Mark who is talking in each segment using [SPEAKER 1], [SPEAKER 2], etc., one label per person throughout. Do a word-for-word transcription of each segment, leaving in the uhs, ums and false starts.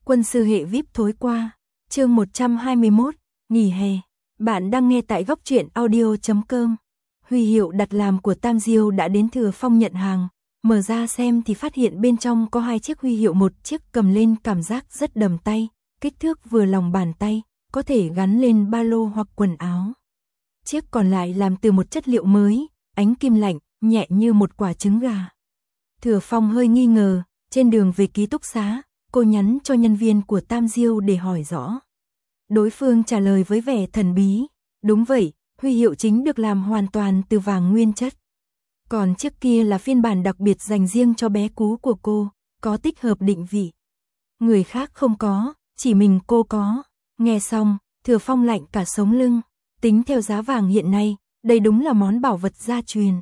[SPEAKER 1] Quân sư hệ vi ai pi thối qua. Chương một trăm hai mươi mốt, nghỉ hè. Bạn đang nghe tại góc truyện audio chấm com. Huy hiệu đặt làm của Tam Diêu đã đến Thừa Phong nhận hàng, mở ra xem thì phát hiện bên trong có hai chiếc huy hiệu, một chiếc cầm lên cảm giác rất đầm tay, kích thước vừa lòng bàn tay, có thể gắn lên ba lô hoặc quần áo. Chiếc còn lại làm từ một chất liệu mới, ánh kim lạnh, nhẹ như một quả trứng gà. Thừa Phong hơi nghi ngờ, trên đường về ký túc xá, cô nhắn cho nhân viên của Tam Diêu để hỏi rõ. Đối phương trả lời với vẻ thần bí, đúng vậy, huy hiệu chính được làm hoàn toàn từ vàng nguyên chất. Còn chiếc kia là phiên bản đặc biệt dành riêng cho bé cú của cô, có tích hợp định vị. Người khác không có, chỉ mình cô có. Nghe xong, Thừa Phong lạnh cả sống lưng, tính theo giá vàng hiện nay, đây đúng là món bảo vật gia truyền.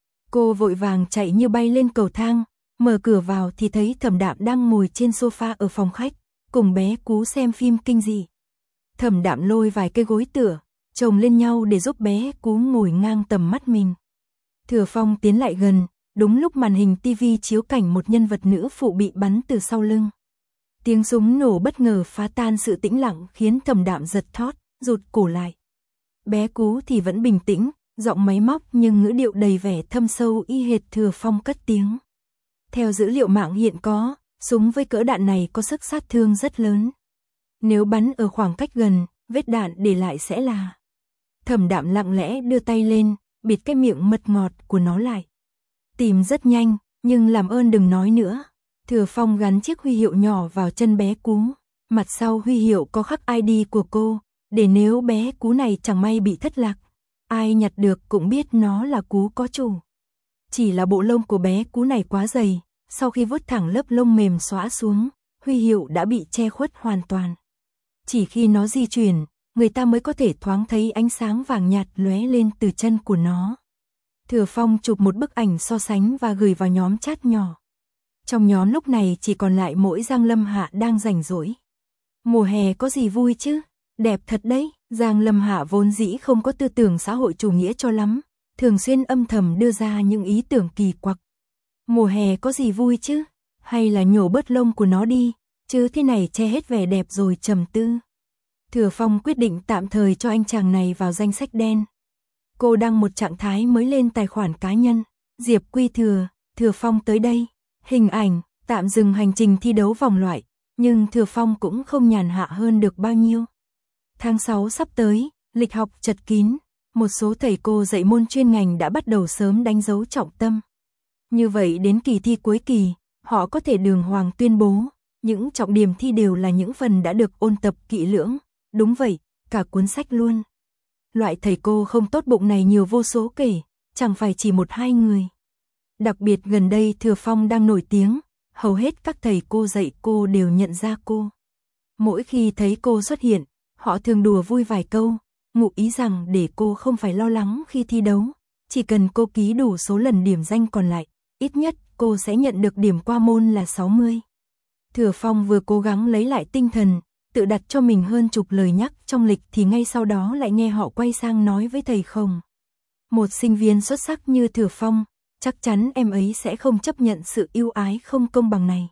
[SPEAKER 1] Cô vội vàng chạy như bay lên cầu thang, mở cửa vào thì thấy Thẩm Đạm đang ngồi trên sofa ở phòng khách, cùng bé cú xem phim kinh dị. Thẩm Đạm lôi vài cây gối tựa, chồng lên nhau để giúp bé cú ngồi ngang tầm mắt mình. Thừa Phong tiến lại gần, đúng lúc màn hình tivi chiếu cảnh một nhân vật nữ phụ bị bắn từ sau lưng. Tiếng súng nổ bất ngờ phá tan sự tĩnh lặng khiến Thẩm Đạm giật thót, rụt cổ lại. Bé cú thì vẫn bình tĩnh, giọng máy móc nhưng ngữ điệu đầy vẻ thâm sâu y hệt Thừa Phong cất tiếng. Theo dữ liệu mạng hiện có, súng với cỡ đạn này có sức sát thương rất lớn. Nếu bắn ở khoảng cách gần, vết đạn để lại sẽ là... Thẩm Đạm lặng lẽ đưa tay lên, bịt cái miệng mật ngọt của nó lại. Tìm rất nhanh, nhưng làm ơn đừng nói nữa. Thừa Phong gắn chiếc huy hiệu nhỏ vào chân bé cú. Mặt sau huy hiệu có khắc i đê của cô, để nếu bé cú này chẳng may bị thất lạc, ai nhặt được cũng biết nó là cú có chủ. Chỉ là bộ lông của bé cú này quá dày, sau khi vuốt thẳng lớp lông mềm xõa xuống, huy hiệu đã bị che khuất hoàn toàn. Chỉ khi nó di chuyển, người ta mới có thể thoáng thấy ánh sáng vàng nhạt lóe lên từ chân của nó. Thừa Phong chụp một bức ảnh so sánh và gửi vào nhóm chat nhỏ. Trong nhóm lúc này chỉ còn lại mỗi Giang Lâm Hạ đang rảnh rỗi. Mùa hè có gì vui chứ? Đẹp thật đấy. Giang Lâm Hạ vốn dĩ không có tư tưởng xã hội chủ nghĩa cho lắm, thường xuyên âm thầm đưa ra những ý tưởng kỳ quặc. Mùa hè có gì vui chứ? Hay là nhổ bớt lông của nó đi, chứ thế này che hết vẻ đẹp rồi trầm tư. Thừa Phong quyết định tạm thời cho anh chàng này vào danh sách đen. Cô đăng một trạng thái mới lên tài khoản cá nhân. Diệp Quy Thừa, Thừa Phong tới đây. Hình ảnh, tạm dừng hành trình thi đấu vòng loại, nhưng Thừa Phong cũng không nhàn hạ hơn được bao nhiêu. Tháng sáu sắp tới, lịch học chật kín, một số thầy cô dạy môn chuyên ngành đã bắt đầu sớm đánh dấu trọng tâm. Như vậy đến kỳ thi cuối kỳ, họ có thể đường hoàng tuyên bố, những trọng điểm thi đều là những phần đã được ôn tập kỹ lưỡng, đúng vậy, cả cuốn sách luôn. Loại thầy cô không tốt bụng này nhiều vô số kể, chẳng phải chỉ một hai người. Đặc biệt gần đây Thừa Phong đang nổi tiếng, hầu hết các thầy cô dạy cô đều nhận ra cô. Mỗi khi thấy cô xuất hiện, họ thường đùa vui vài câu, ngụ ý rằng để cô không phải lo lắng khi thi đấu, chỉ cần cô ký đủ số lần điểm danh còn lại, ít nhất cô sẽ nhận được điểm qua môn là sáu mươi. Thừa Phong vừa cố gắng lấy lại tinh thần, tự đặt cho mình hơn chục lời nhắc trong lịch thì ngay sau đó lại nghe họ quay sang nói với thầy Khổng. Một sinh viên xuất sắc như Thừa Phong, chắc chắn em ấy sẽ không chấp nhận sự ưu ái không công bằng này.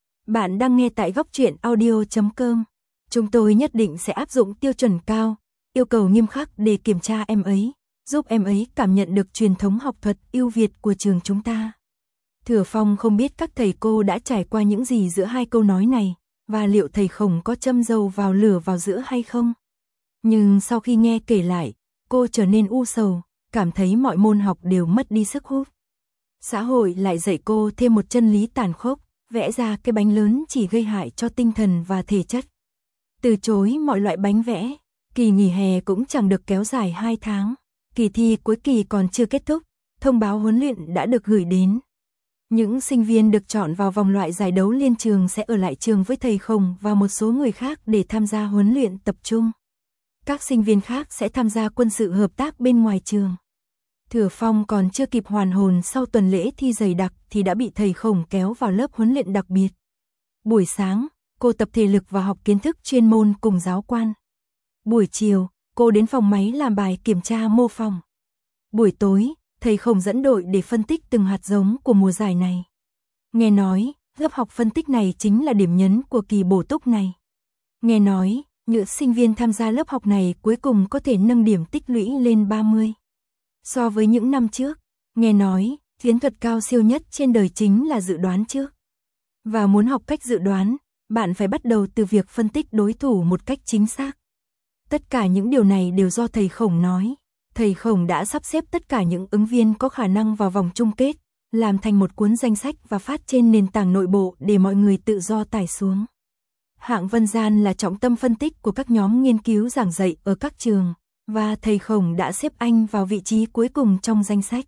[SPEAKER 1] Bạn đang nghe tại góc truyện audio chấm com. Chúng tôi nhất định sẽ áp dụng tiêu chuẩn cao, yêu cầu nghiêm khắc để kiểm tra em ấy, giúp em ấy cảm nhận được truyền thống học thuật ưu việt của trường chúng ta. Thừa Phong không biết các thầy cô đã trải qua những gì giữa hai câu nói này, và liệu thầy Khổng có châm dầu vào lửa vào giữa hay không. Nhưng sau khi nghe kể lại, cô trở nên u sầu, cảm thấy mọi môn học đều mất đi sức hút. Xã hội lại dạy cô thêm một chân lý tàn khốc, vẽ ra cái bánh lớn chỉ gây hại cho tinh thần và thể chất. Từ chối mọi loại bánh vẽ, kỳ nghỉ hè cũng chẳng được kéo dài hai tháng. Kỳ thi cuối kỳ còn chưa kết thúc, thông báo huấn luyện đã được gửi đến. Những sinh viên được chọn vào vòng loại giải đấu liên trường sẽ ở lại trường với thầy Khổng và một số người khác để tham gia huấn luyện tập trung. Các sinh viên khác sẽ tham gia quân sự hợp tác bên ngoài trường. Thừa Phong còn chưa kịp hoàn hồn sau tuần lễ thi dày đặc thì đã bị thầy Khổng kéo vào lớp huấn luyện đặc biệt. Buổi sáng, cô tập thể lực và học kiến thức chuyên môn cùng giáo quan. Buổi chiều, cô đến phòng máy làm bài kiểm tra mô phỏng. Buổi tối, thầy Khổng dẫn đội để phân tích từng hạt giống của mùa giải này. Nghe nói, Lớp học phân tích này chính là điểm nhấn của kỳ bổ túc này. Nghe nói, những sinh viên tham gia lớp học này cuối cùng có thể nâng điểm tích lũy lên ba mươi. So với những năm trước, nghe nói, chiến thuật cao siêu nhất trên đời chính là dự đoán trước. Và muốn học cách dự đoán, bạn phải bắt đầu từ việc phân tích đối thủ một cách chính xác. Tất cả những điều này đều do thầy Khổng nói. Thầy Khổng đã sắp xếp tất cả những ứng viên có khả năng vào vòng chung kết, làm thành một cuốn danh sách và phát trên nền tảng nội bộ để mọi người tự do tải xuống. Hạng Vân Gian là trọng tâm phân tích của các nhóm nghiên cứu giảng dạy ở các trường, và thầy Khổng đã xếp anh vào vị trí cuối cùng trong danh sách.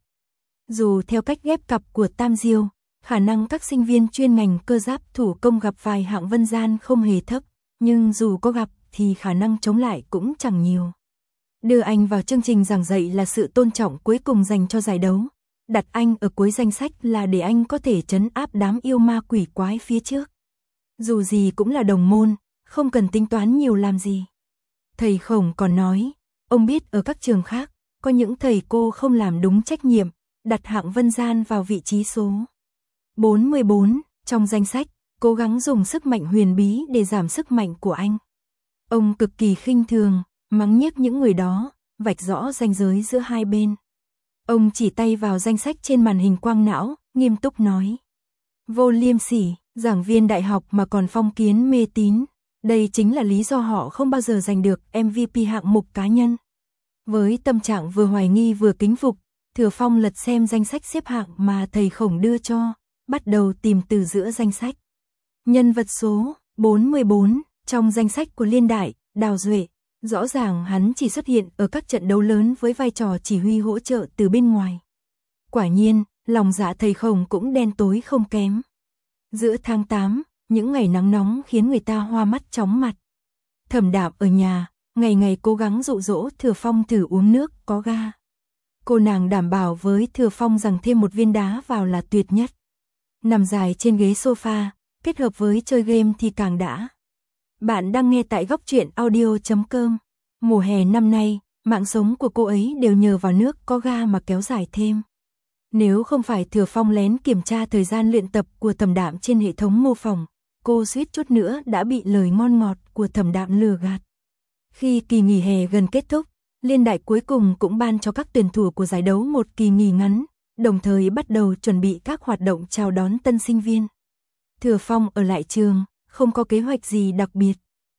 [SPEAKER 1] Dù theo cách ghép cặp của Tam Diêu, khả năng các sinh viên chuyên ngành cơ giáp thủ công gặp vài Hạng Vân Gian không hề thấp, nhưng dù có gặp thì khả năng chống lại cũng chẳng nhiều. Đưa anh vào chương trình giảng dạy là sự tôn trọng cuối cùng dành cho giải đấu. Đặt anh ở cuối danh sách là để anh có thể trấn áp đám yêu ma quỷ quái phía trước. Dù gì cũng là đồng môn, không cần tính toán nhiều làm gì. Thầy Khổng còn nói, ông biết ở các trường khác, có những thầy cô không làm đúng trách nhiệm, đặt Hạng Vân Gian vào vị trí số bốn mươi bốn trong danh sách, cố gắng dùng sức mạnh huyền bí để giảm sức mạnh của anh. Ông cực kỳ khinh thường, mắng nhiếc những người đó, vạch rõ ranh giới giữa hai bên. Ông chỉ tay vào danh sách trên màn hình quang não, nghiêm túc nói. Vô liêm sỉ, giảng viên đại học mà còn phong kiến mê tín. Đây chính là lý do họ không bao giờ giành được em vê pê hạng mục cá nhân. Với tâm trạng vừa hoài nghi vừa kính phục, Thừa Phong lật xem danh sách xếp hạng mà thầy Khổng đưa cho, bắt đầu tìm từ giữa danh sách. Nhân vật số bốn mươi bốn trong danh sách của Liên Đại, Đào Duệ. Rõ ràng hắn chỉ xuất hiện ở các trận đấu lớn với vai trò chỉ huy hỗ trợ từ bên ngoài. Quả nhiên, lòng dạ thầy Khổng cũng đen tối không kém. Giữa tháng tám, những ngày nắng nóng khiến người ta hoa mắt chóng mặt. Thẩm Đạm ở nhà, ngày ngày cố gắng dụ dỗ Thừa Phong thử uống nước có ga. Cô nàng đảm bảo với Thừa Phong rằng thêm một viên đá vào là tuyệt nhất. Nằm dài trên ghế sofa, kết hợp với chơi game thì càng đã. Bạn đang nghe tại góc truyện audio chấm com. Mùa hè năm nay, mạng sống của cô ấy đều nhờ vào nước có ga mà kéo dài thêm. Nếu không phải Thừa Phong lén kiểm tra thời gian luyện tập của Thẩm Đạm trên hệ thống mô phỏng, cô suýt chút nữa đã bị lời ngon ngọt của Thẩm Đạm lừa gạt. Khi kỳ nghỉ hè gần kết thúc, Liên Đại cuối cùng cũng ban cho các tuyển thủ của giải đấu một kỳ nghỉ ngắn, đồng thời bắt đầu chuẩn bị các hoạt động chào đón tân sinh viên. Thừa Phong ở lại trường, không có kế hoạch gì đặc biệt.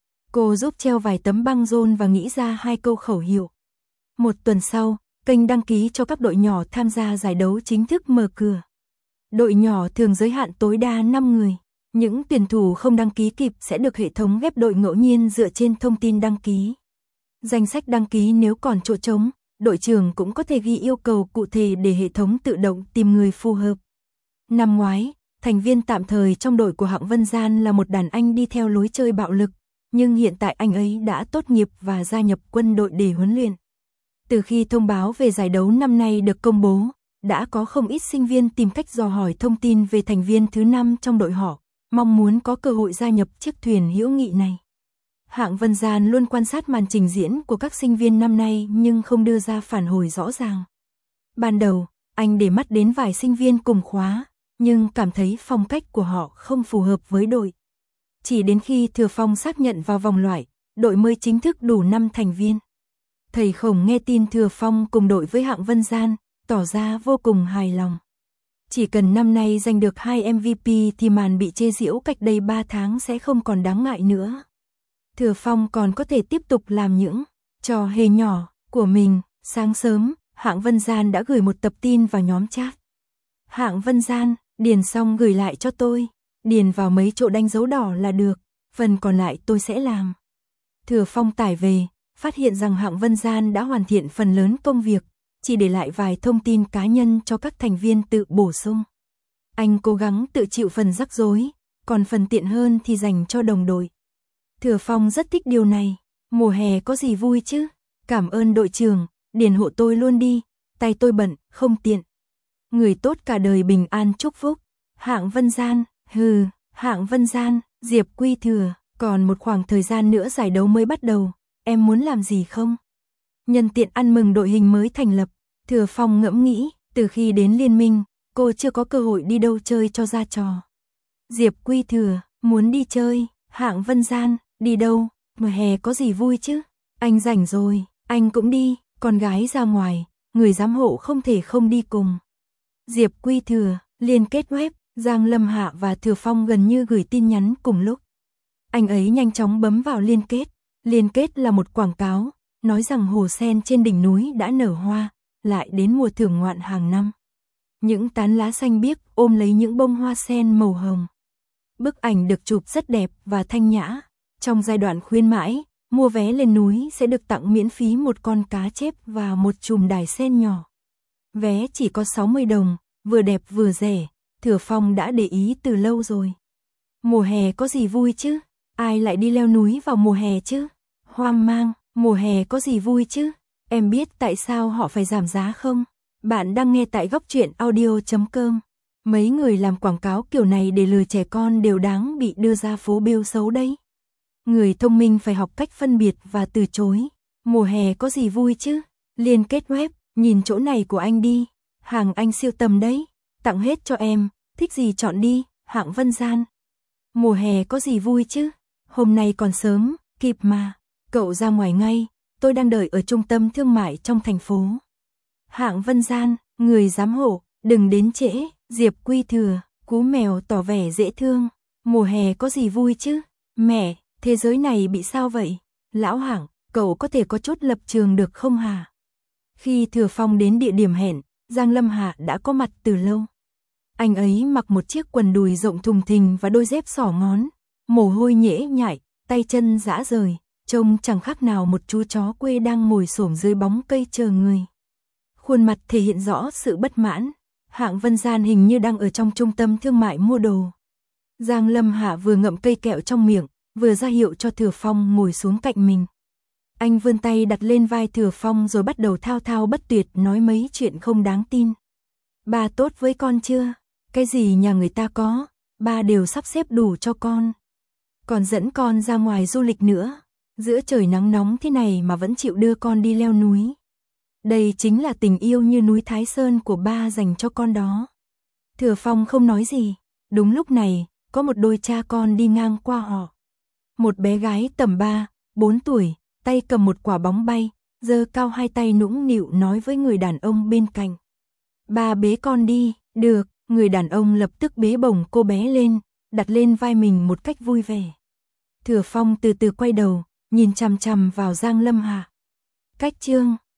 [SPEAKER 1] Cô giúp treo vài tấm băng rôn và nghĩ ra hai câu khẩu hiệu. Một tuần sau, kênh đăng ký cho các đội nhỏ tham gia giải đấu chính thức mở cửa. Đội nhỏ thường giới hạn tối đa năm người. Những tuyển thủ không đăng ký kịp sẽ được hệ thống ghép đội ngẫu nhiên dựa trên thông tin đăng ký. Danh sách đăng ký nếu còn chỗ trống, đội trưởng cũng có thể ghi yêu cầu cụ thể để hệ thống tự động tìm người phù hợp. Năm ngoái, thành viên tạm thời trong đội của Hạng Vân Gian là một đàn anh đi theo lối chơi bạo lực, nhưng hiện tại anh ấy đã tốt nghiệp và gia nhập quân đội để huấn luyện. Từ khi thông báo về giải đấu năm nay được công bố, đã có không ít sinh viên tìm cách dò hỏi thông tin về thành viên thứ năm trong đội họ, mong muốn có cơ hội gia nhập chiếc thuyền hữu nghị này. Hạng Vân Gian luôn quan sát màn trình diễn của các sinh viên năm nay nhưng không đưa ra phản hồi rõ ràng. Ban đầu, anh để mắt đến vài sinh viên cùng khóa, nhưng cảm thấy phong cách của họ không phù hợp với đội. Chỉ đến khi Thừa Phong xác nhận vào vòng loại, đội mới chính thức đủ năm thành viên. Thầy Khổng nghe tin Thừa Phong cùng đội với Hạng Vân Gian, tỏ ra vô cùng hài lòng. Chỉ cần năm nay giành được hai em vê pê thì màn bị chê giễu cách đây ba tháng sẽ không còn đáng ngại nữa. Thừa Phong còn có thể tiếp tục làm những trò hề nhỏ của mình. Sáng sớm, Hạng Vân Gian đã gửi một tập tin vào nhóm chat. Hạng Vân Gian, điền xong gửi lại cho tôi. Điền vào mấy chỗ đánh dấu đỏ là được, phần còn lại tôi sẽ làm. Thừa Phong tải về, phát hiện rằng Hạng Vân Gian đã hoàn thiện phần lớn công việc, chỉ để lại vài thông tin cá nhân cho các thành viên tự bổ sung. Anh cố gắng tự chịu phần rắc rối, còn phần tiện hơn thì dành cho đồng đội. Thừa Phong rất thích điều này, mùa hè có gì vui chứ, cảm ơn đội trưởng, điền hộ tôi luôn đi, tay tôi bận, không tiện. Người tốt cả đời bình an chúc phúc. Hạng Vân Gian, hừ, Hạng Vân Gian, Diệp Quy Thừa, còn một khoảng thời gian nữa giải đấu mới bắt đầu, em muốn làm gì không? Nhân tiện ăn mừng đội hình mới thành lập, Thừa Phong ngẫm nghĩ, từ khi đến liên minh, cô chưa có cơ hội đi đâu chơi cho ra trò. Diệp Quy Thừa, muốn đi chơi. Hạng Vân Gian, đi đâu? Mùa hè có gì vui chứ? Anh rảnh rồi, anh cũng đi, con gái ra ngoài, người giám hộ không thể không đi cùng. Diệp Quy Thừa, liên kết web, Giang Lâm Hạ và Thừa Phong gần như gửi tin nhắn cùng lúc. Anh ấy nhanh chóng bấm vào liên kết. Liên kết là một quảng cáo, nói rằng hồ sen trên đỉnh núi đã nở hoa, lại đến mùa thưởng ngoạn hàng năm. Những tán lá xanh biếc ôm lấy những bông hoa sen màu hồng. Bức ảnh được chụp rất đẹp và thanh nhã. Trong giai đoạn khuyến mãi, mua vé lên núi sẽ được tặng miễn phí một con cá chép và một chùm đài sen nhỏ. Vé chỉ có sáu mươi đồng, vừa đẹp vừa rẻ, Thừa Phong đã để ý từ lâu rồi. Mùa hè có gì vui chứ? Ai lại đi leo núi vào mùa hè chứ? Hoang mang, mùa hè có gì vui chứ? Em biết tại sao họ phải giảm giá không? Bạn đang nghe tại góc truyện audio chấm com. Mấy người làm quảng cáo kiểu này để lừa trẻ con đều đáng bị đưa ra phố bêu xấu đấy. Người thông minh phải học cách phân biệt và từ chối. Mùa hè có gì vui chứ? Liên kết web, nhìn chỗ này của anh đi. Hàng anh siêu tầm đấy. Tặng hết cho em, thích gì chọn đi. Hạng Vân Gian. Mùa hè có gì vui chứ? Hôm nay còn sớm, kịp mà. Cậu ra ngoài ngay, tôi đang đợi ở trung tâm thương mại trong thành phố. Hạng Vân Gian, người giám hộ, đừng đến trễ. Diệp Quy Thừa, cú mèo tỏ vẻ dễ thương. Mùa hè có gì vui chứ? Mẹ, thế giới này bị sao vậy? Lão Hạng, cậu có thể có chút lập trường được không hả? Khi Thừa Phong đến địa điểm hẹn, Giang Lâm Hạ đã có mặt từ lâu. Anh ấy mặc một chiếc quần đùi rộng thùng thình và đôi dép xỏ ngón, mồ hôi nhễ nhại, tay chân rã rời, trông chẳng khác nào một chú chó quê đang ngồi xổm dưới bóng cây chờ người. Khuôn mặt thể hiện rõ sự bất mãn. Hạng Vân Gian hình như đang ở trong trung tâm thương mại mua đồ. Giang Lâm Hạ vừa ngậm cây kẹo trong miệng, vừa ra hiệu cho Thừa Phong ngồi xuống cạnh mình. Anh vươn tay đặt lên vai Thừa Phong rồi bắt đầu thao thao bất tuyệt nói mấy chuyện không đáng tin. Ba tốt với con chưa? Cái gì nhà người ta có, ba đều sắp xếp đủ cho con. Còn dẫn con ra ngoài du lịch nữa. Giữa trời nắng nóng thế này mà vẫn chịu đưa con đi leo núi. Đây chính là tình yêu như núi Thái Sơn của ba dành cho con đó. Thừa Phong không nói gì. Đúng lúc này, có một đôi cha con đi ngang qua họ. Một bé gái tầm ba, bốn tuổi, tay cầm một quả bóng bay, giơ cao hai tay nũng nịu nói với người đàn ông bên cạnh. Ba bế con đi. Được, người đàn ông lập tức bế bổng cô bé lên, đặt lên vai mình một cách vui vẻ. Thừa Phong từ từ quay đầu, nhìn chằm chằm vào Giang Lâm Hạ. Cách chương